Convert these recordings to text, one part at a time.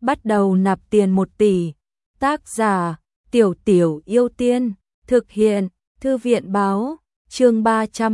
bắt đầu nạp tiền 1 tỷ. Tác giả Tiểu Tiểu Yêu Tiên. Thực hiện Thư viện báo. Chương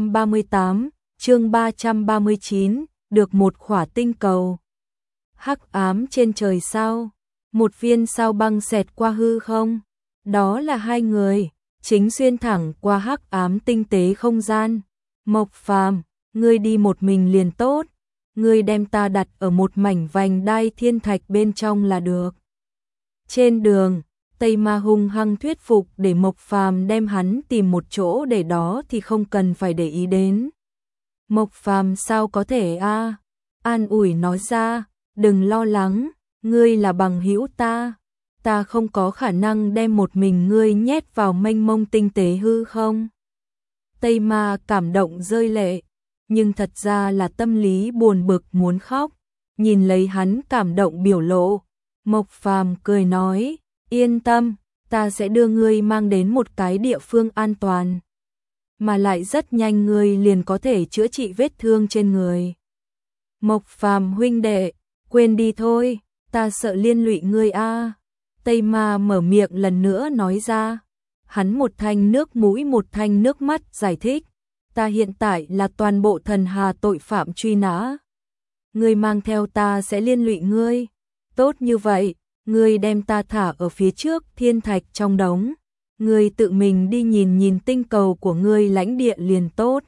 338, chương 339, được một khỏa tinh cầu. Hắc ám trên trời sao? Một viên sao băng xẹt qua hư không? Đó là 2 người, chính xuyên thẳng qua hắc ám tinh tế không gian. Mộc Phàm, ngươi đi một mình liền tốt, ngươi đem ta đặt ở một mảnh vành đai thiên thạch bên trong là được. Trên đường, Tây Ma hung hăng thuyết phục để Mộc Phàm đem hắn tìm một chỗ để đó thì không cần phải để ý đến. Mộc Phàm sao có thể a? An ủi nói ra, đừng lo lắng, ngươi là bằng hữu ta không có khả năng đem một mình ngươi nhét vào mênh mông tinh tế hư không. Tây Ma cảm động rơi lệ, nhưng thật ra là tâm lý buồn bực muốn khóc, nhìn lấy hắn cảm động biểu lộ, Mộc Phàm cười nói, yên tâm, ta sẽ đưa ngươi mang đến một cái địa phương an toàn, mà lại rất nhanh ngươi liền có thể chữa trị vết thương trên người. Mộc Phàm huynh đệ, quên đi thôi, ta sợ liên lụy ngươi a. Tây Ma mở miệng lần nữa nói ra, hắn một thanh nước mũi một thanh nước mắt giải thích, ta hiện tại là toàn bộ thần hà tội phạm truy nã. Ngươi mang theo ta sẽ liên lụy ngươi, tốt như vậy, ngươi đem ta thả ở phía trước thiên thạch trong đống, ngươi tự mình đi nhìn nhìn tinh cầu của ngươi lãnh địa liền tốt.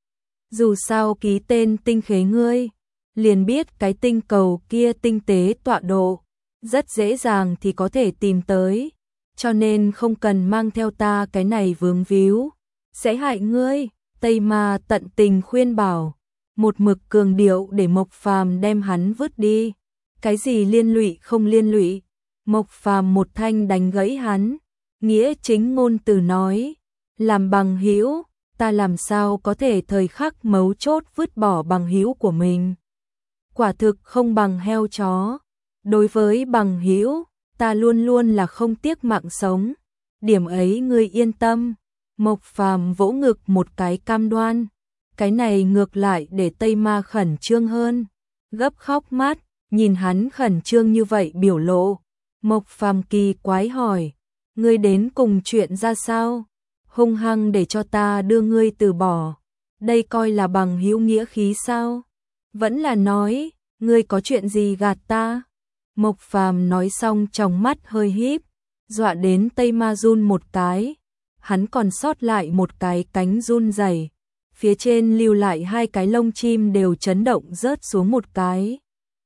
Dù sao ký tên tinh khế ngươi, liền biết cái tinh cầu kia tinh tế tọa độ, rất dễ dàng thì có thể tìm tới, cho nên không cần mang theo ta cái này vướng víu, sẽ hại ngươi. Tây Ma tận tình khuyên bảo, một mực cường điệu để Mộc Phàm đem hắn vứt đi. Cái gì liên lụy không liên lụy? Mộc Phàm một thanh đánh gãy hắn, nghĩa chính ngôn từ nói, làm bằng hữu, ta làm sao có thể thời khắc mấu chốt vứt bỏ bằng hữu của mình? Quả thực không bằng heo chó. Đối với bằng hữu, ta luôn luôn là không tiếc mạng sống, điểm ấy ngươi yên tâm. Mộc Phàm vỗ ngực một cái cam đoan, cái này ngược lại để Tây Ma khẩn trương hơn, gấp khóc mát, nhìn hắn khẩn trương như vậy biểu lộ. Mộc Phàm kỳ quái hỏi, ngươi đến cùng chuyện ra sao? Hung hăng để cho ta đưa ngươi từ bỏ, đây coi là bằng hữu nghĩa khí sao? Vẫn là nói, ngươi có chuyện gì gạt ta? Mộc Phàm nói xong trong mắt hơi híp, dọa đến Tây Ma run một cái, hắn còn sót lại một cái cánh run rẩy, phía trên lưu lại 2 cái lông chim đều chấn động rớt xuống một cái.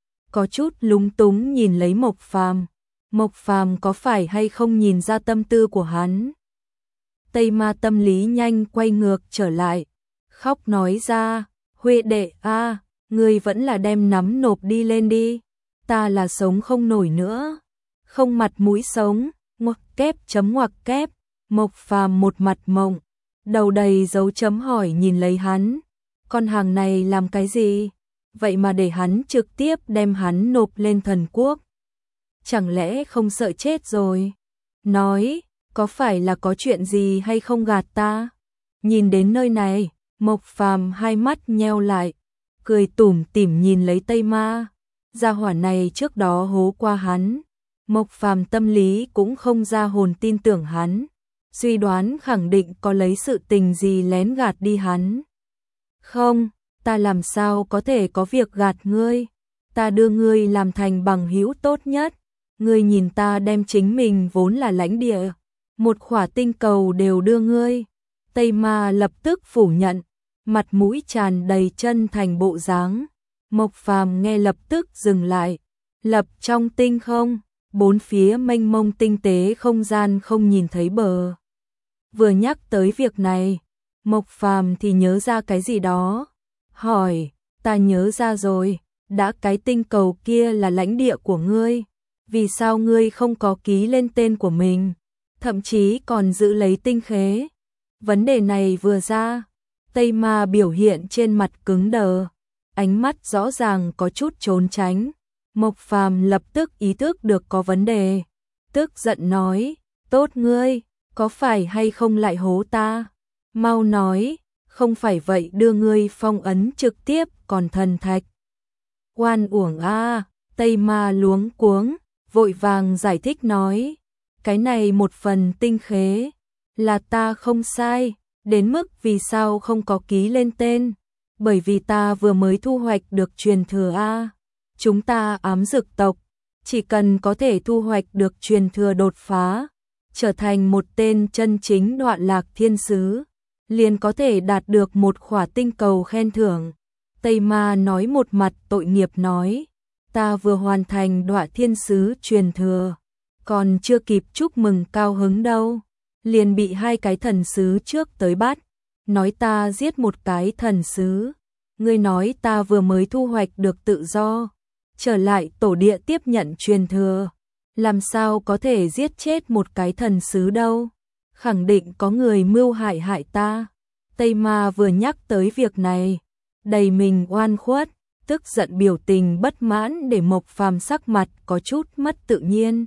Có chút lúng túng nhìn lấy Mộc Phàm, Mộc Phàm có phải hay không nhìn ra tâm tư của hắn? Tây Ma tâm lý nhanh quay ngược trở lại, khóc nói ra, Huệ đệ a, ngươi vẫn là đem nắm nộp đi lên đi, ta là sống không nổi nữa, không mặt mũi sống, ngoặc kép chấm ngoặc kép. Mộc Phàm một mặt mộng, đầu đầy dấu chấm hỏi nhìn lấy hắn, con hàng này làm cái gì? Vậy mà để hắn trực tiếp đem hắn nộp lên thần quốc. Chẳng lẽ không sợ chết rồi? Nói, có phải là có chuyện gì hay không gạt ta? Nhìn đến nơi này, Mộc Phàm hai mắt nheo lại, cười tủm tỉm nhìn lấy Tây Ma. Gia hỏa này trước đó hố qua hắn, Mộc Phàm tâm lý cũng không ra hồn tin tưởng hắn, suy đoán khẳng định có lấy sự tình gì lén gạt đi hắn. Không, ta làm sao có thể có việc gạt ngươi, ta đưa ngươi làm thành bằng hữu tốt nhất, ngươi nhìn ta đem chính mình vốn là lãnh địa, một khỏa tinh cầu đều đưa ngươi. Tây Ma lập tức phủ nhận, mặt mũi tràn đầy chân thành bộ dáng. Mộc Phàm nghe lập tức dừng lại, lập trong tinh không, bốn phía mênh mông tinh tế không gian không nhìn thấy bờ. Vừa nhắc tới việc này, Mộc Phàm thì nhớ ra cái gì đó, hỏi, ta nhớ ra rồi, đã cái tinh cầu kia là lãnh địa của ngươi, vì sao ngươi không có ký lên tên của mình, thậm chí còn giữ lấy tinh khế? Vấn đề này vừa ra, Tây Ma biểu hiện trên mặt cứng đờ, ánh mắt rõ ràng có chút trốn tránh. Mộc Phàm lập tức ý thức được có vấn đề, tức giận nói, tốt ngươi, có phải hay không lại hố ta? Mau nói, không phải vậy đưa ngươi phong ấn trực tiếp còn thần thạch. Oan uổng a, Tây Ma luống cuống, vội vàng giải thích nói, cái này một phần tinh khế, là ta không sai, đến mức vì sao không có ký lên tên, bởi vì ta vừa mới thu hoạch được truyền thừa a. Chúng ta ám dược tộc, chỉ cần có thể thu hoạch được truyền thừa đột phá, trở thành một tên chân chính Đoạn Lạc Thiên Sứ, liền có thể đạt được một khỏa tinh cầu khen thưởng. Tây Ma nói một mặt tội nghiệp nói, ta vừa hoàn thành Đoạn Thiên Sứ truyền thừa, còn chưa kịp chúc mừng cao hứng đâu, liền bị hai cái thần sứ trước tới bắt, nói ta giết một cái thần sứ. Ngươi nói ta vừa mới thu hoạch được tự do, trở lại tổ địa tiếp nhận truyền thừa, làm sao có thể giết chết một cái thần sứ đâu, khẳng định có người mưu hại ta. Tây Ma vừa nhắc tới việc này, đầy mình oan khuất, tức giận biểu tình bất mãn để Mộc Phàm sắc mặt có chút mất tự nhiên.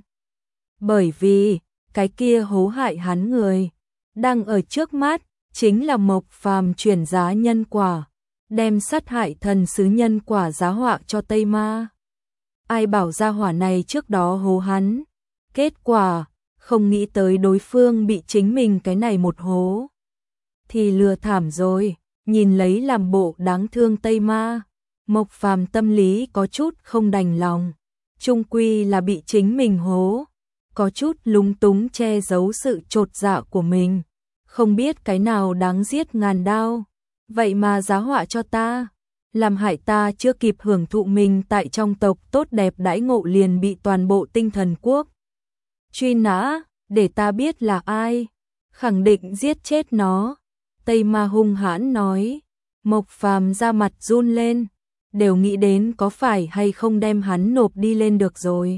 Bởi vì, cái kia hố hại hắn người, đang ở trước mắt, chính là Mộc Phàm chuyển giá nhân quả, đem sát hại thần sứ nhân quả giá họa cho Tây Ma. Ai bảo gia hỏa này trước đó hố hắn, kết quả, không nghĩ tới đối phương bị chính mình cái này một hố. Thì lừa thảm rồi, nhìn lấy làm bộ đáng thương Tây Ma, Mộc Phàm tâm lý có chút không đành lòng, chung quy là bị chính mình hố, có chút lúng túng che giấu sự chột dạ của mình, không biết cái nào đáng giết ngàn đao, vậy mà giá họa cho ta, làm hại ta chưa kịp hưởng thụ mình tại trong tộc tốt đẹp đãi ngộ liền bị toàn bộ Tinh Thần Quốc truy nã, để ta biết là ai, khẳng định giết chết nó. Tây Ma hung hãn nói. Mộc Phàm ra mặt run lên, đều nghĩ đến có phải hay không đem hắn nộp đi lên được rồi.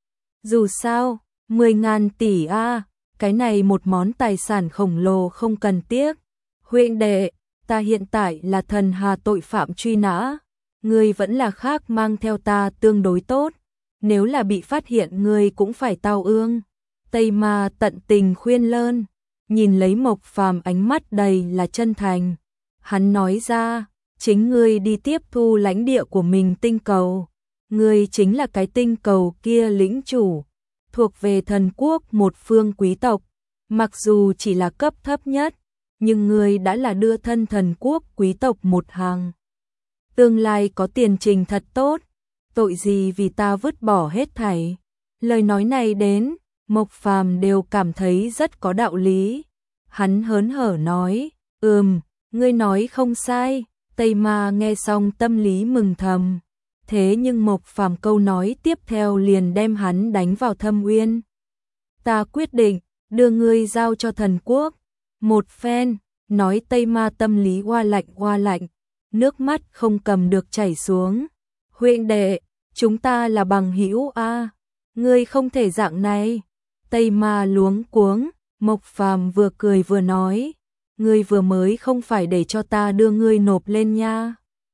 Dù sao, 10.000 tỷ a, cái này một món tài sản khổng lồ không cần tiếc. Huynh đệ, ta hiện tại là thần hà tội phạm truy nã, ngươi vẫn là khác mang theo ta tương đối tốt, nếu là bị phát hiện ngươi cũng phải tao ương. Tây Ma tận tình khuyên lơn, nhìn lấy Mộc Phàm ánh mắt đầy là chân thành. Hắn nói ra, chính ngươi đi tiếp thu lãnh địa của mình tinh cầu, ngươi chính là cái tinh cầu kia lĩnh chủ, thuộc về thần quốc một phương quý tộc, mặc dù chỉ là cấp thấp nhất, nhưng ngươi đã là đưa thân thần quốc quý tộc một hàng. Tương lai có tiền trình thật tốt, tội gì vì ta vứt bỏ hết thảy. Lời nói này đến, Mộc Phàm đều cảm thấy rất có đạo lý. Hắn hớn hở nói, ngươi nói không sai. Tây Ma nghe xong tâm lý mừng thầm. Thế nhưng Mộc Phàm câu nói tiếp theo liền đem hắn đánh vào thâm uyên. Ta quyết định, đưa ngươi giao cho thần quốc. Một phen, nói Tây Ma tâm lý hoa lạnh, nước mắt không cầm được chảy xuống. Huynh đệ, chúng ta là bằng hữu a, ngươi không thể dạng này. Tây Ma luống cuống, Mộc Phàm vừa cười vừa nói, ngươi vừa mới không phải để cho ta đưa ngươi nộp lên nha.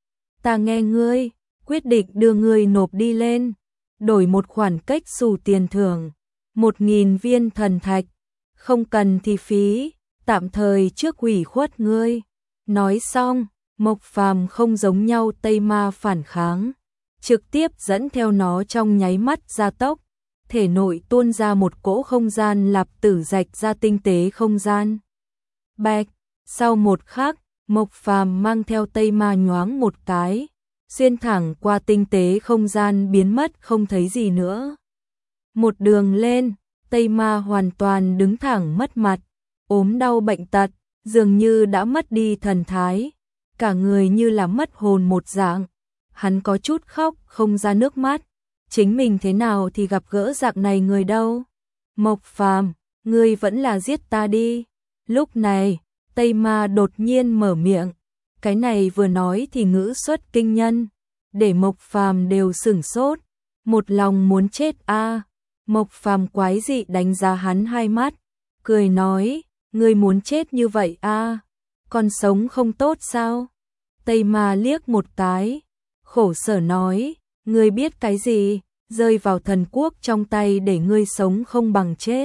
Ta nghe ngươi, quyết định đưa ngươi nộp đi lên, đổi một khoản cách xù tiền thưởng, 1.000 viên thần thạch, không cần thì phí, tạm thời trước ủy khuất ngươi. Nói xong, Mộc Phàm không giống nhau Tây Ma phản kháng, trực tiếp dẫn theo nó trong nháy mắt gia tốc, thể nội tuôn ra một cỗ không gian lạp tử rạch ra tinh tế không gian. Bạch, sau một khắc, Mộc Phàm mang theo Tây Ma nhoáng một cái, xuyên thẳng qua tinh tế không gian biến mất không thấy gì nữa. Một đường lên, Tây Ma hoàn toàn đứng thẳng mất mặt, ốm đau bệnh tật, dường như đã mất đi thần thái, cả người như là mất hồn một dạng. Hắn có chút khóc không ra nước mắt, chính mình thế nào thì gặp gỡ dạng này người đâu. Mộc Phàm, ngươi vẫn là giết ta đi. Lúc này, Tây Ma đột nhiên mở miệng, cái này vừa nói thì ngữ xuất kinh nhân, để Mộc Phàm đều sửng sốt, một lòng muốn chết a. Mộc Phàm quái dị đánh giá hắn hai mắt, cười nói, ngươi muốn chết như vậy a, còn sống không tốt sao? Tây Ma liếc một cái, khổ sở nói, ngươi biết cái gì, rơi vào thần quốc trong tay để ngươi sống không bằng chết,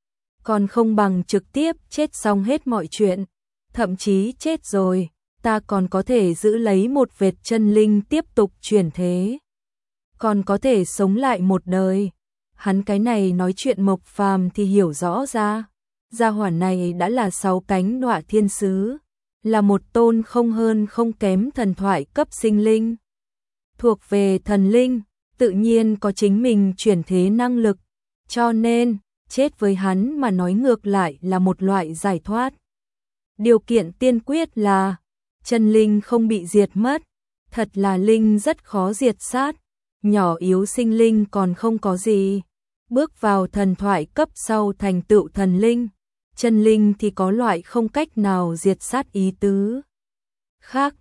còn không bằng trực tiếp chết xong hết mọi chuyện, thậm chí chết rồi, ta còn có thể giữ lấy một vệt chân linh tiếp tục chuyển thế, còn có thể sống lại một đời. Hắn cái này nói chuyện Mộc Phàm thì hiểu rõ ra. Gia hỏa này đã là 6 cánh đọa thiên sứ, là một tôn không hơn không kém thần thoại cấp sinh linh. Thuộc về thần linh, tự nhiên có chính mình chuyển thế năng lực, cho nên chết với hắn mà nói ngược lại là một loại giải thoát. Điều kiện tiên quyết là chân linh không bị diệt mất, thật là linh rất khó diệt sát, nhỏ yếu sinh linh còn không có gì. Bước vào thần thoại cấp sau thành tựu thần linh, chân linh thì có loại không cách nào diệt sát ý tứ. Khác,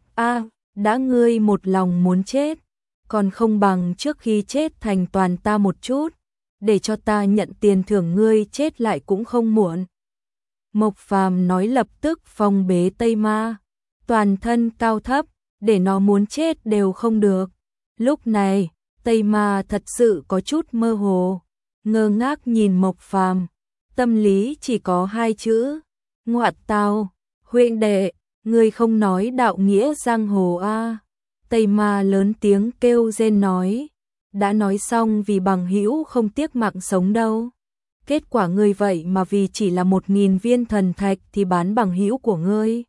đã ngươi một lòng muốn chết, còn không bằng trước khi chết thành toàn ta một chút, để cho ta nhận tiền thưởng ngươi chết lại cũng không muộn. Mộc Phàm nói lập tức phong bế Tây Ma, toàn thân cao thấp, để nó muốn chết đều không được. Lúc này, Tây Ma thật sự có chút mơ hồ, ngơ ngác nhìn Mộc Phàm, tâm lý chỉ có 2 chữ: ngoại tào, huynh đệ, ngươi không nói đạo nghĩa giang hồ a? Tây Ma lớn tiếng kêu rên nói, đã nói xong vì bằng hữu không tiếc mạng sống đâu. Kết quả ngươi vậy mà vì chỉ là 1000 viên thần thạch thì bán bằng hữu của ngươi.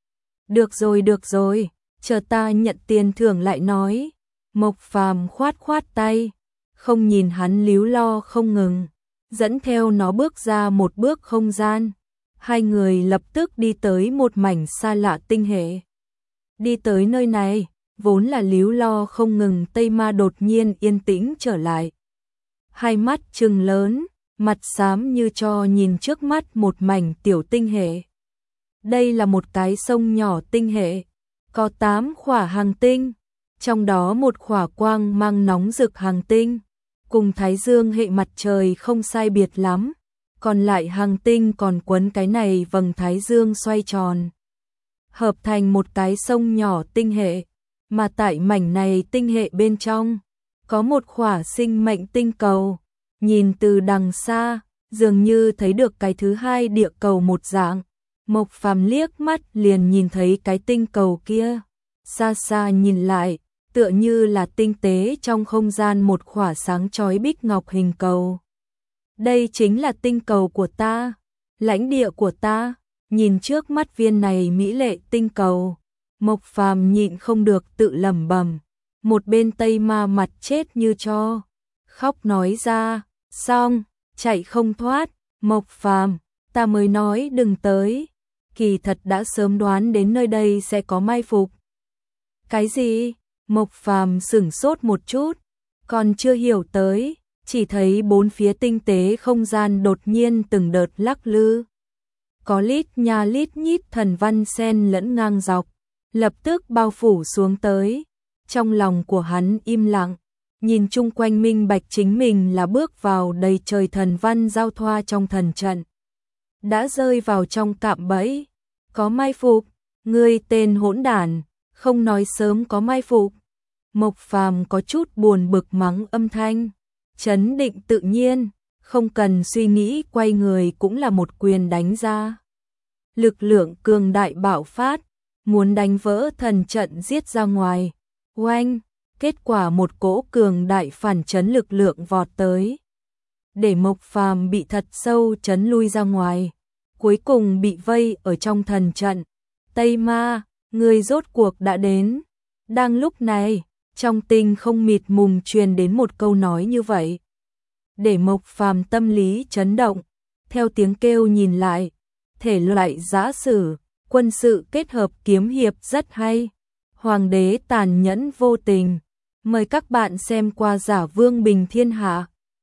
Được rồi, chờ ta nhận tiền thưởng lại nói. Mộc Phàm khoát khoát tay, không nhìn hắn líu lo không ngừng, dẫn theo nó bước ra một bước không gian. Hai người lập tức đi tới một mảnh xa lạ tinh hệ. Đi tới nơi này, vốn là líu lo không ngừng Tây Ma đột nhiên yên tĩnh trở lại. Hai mắt trừng lớn, mặt xám như tro nhìn trước mắt một mảnh tiểu tinh hệ. Đây là một cái sông nhỏ tinh hệ, có 8 khỏa hành tinh, trong đó một khỏa quang mang nóng rực hành tinh, cùng Thái Dương hệ mặt trời không sai biệt lắm, còn lại hành tinh còn quấn cái này vầng Thái Dương xoay tròn, hợp thành một cái sông nhỏ tinh hệ, mà tại mảnh này tinh hệ bên trong, có một khỏa sinh mệnh tinh cầu, nhìn từ đằng xa, dường như thấy được cái thứ hai địa cầu một dạng. Mộc Phàm liếc mắt liền nhìn thấy cái tinh cầu kia, xa xa nhìn lại, tựa như là tinh tế trong không gian một khỏa sáng chói bích ngọc hình cầu. Đây chính là tinh cầu của ta, lãnh địa của ta. Nhìn trước mắt viên này mỹ lệ tinh cầu, Mộc Phàm nhịn không được tự lẩm bẩm. Một bên Tây Ma mặt chết như tro, khóc nói ra, xong, chạy không thoát. Mộc Phàm, ta mới nói đừng tới, kỳ thật đã sớm đoán đến nơi đây sẽ có mai phục. Cái gì? Mộc Phàm sửng sốt một chút, còn chưa hiểu tới, chỉ thấy bốn phía tinh tế không gian đột nhiên từng đợt lắc lư. Có lít nha lít nhít thần văn xen lẫn ngang dọc, lập tức bao phủ xuống tới. Trong lòng của hắn im lặng, nhìn chung quanh minh bạch chính mình là bước vào đầy trời thần văn giao thoa trong thần trận. Đã rơi vào trong cạm bẫy, có mai phục, ngươi tên hỗn đản, không nói sớm có mai phục. Mộc Phàm có chút buồn bực mắng âm thanh, trấn định tự nhiên, không cần suy nghĩ quay người cũng là một quyền đánh ra. Lực lượng cường đại bạo phát, muốn đánh vỡ thần trận giết ra ngoài. Oanh, kết quả một cỗ cường đại phản chấn lực lượng vọt tới, để Mộc Phàm bị thật sâu chấn lui ra ngoài, cuối cùng bị vây ở trong thần trận. Tây Ma, người rốt cuộc đã đến. Đang lúc này, trong tinh không mịt mùng truyền đến một câu nói như vậy, để Mộc Phàm tâm lý chấn động. Theo tiếng kêu nhìn lại, thể loại giã sử, quân sự kết hợp kiếm hiệp rất hay. Hoàng đế tàn nhẫn vô tình. Mời các bạn xem qua Giả Vương Bình Thiên Hạ.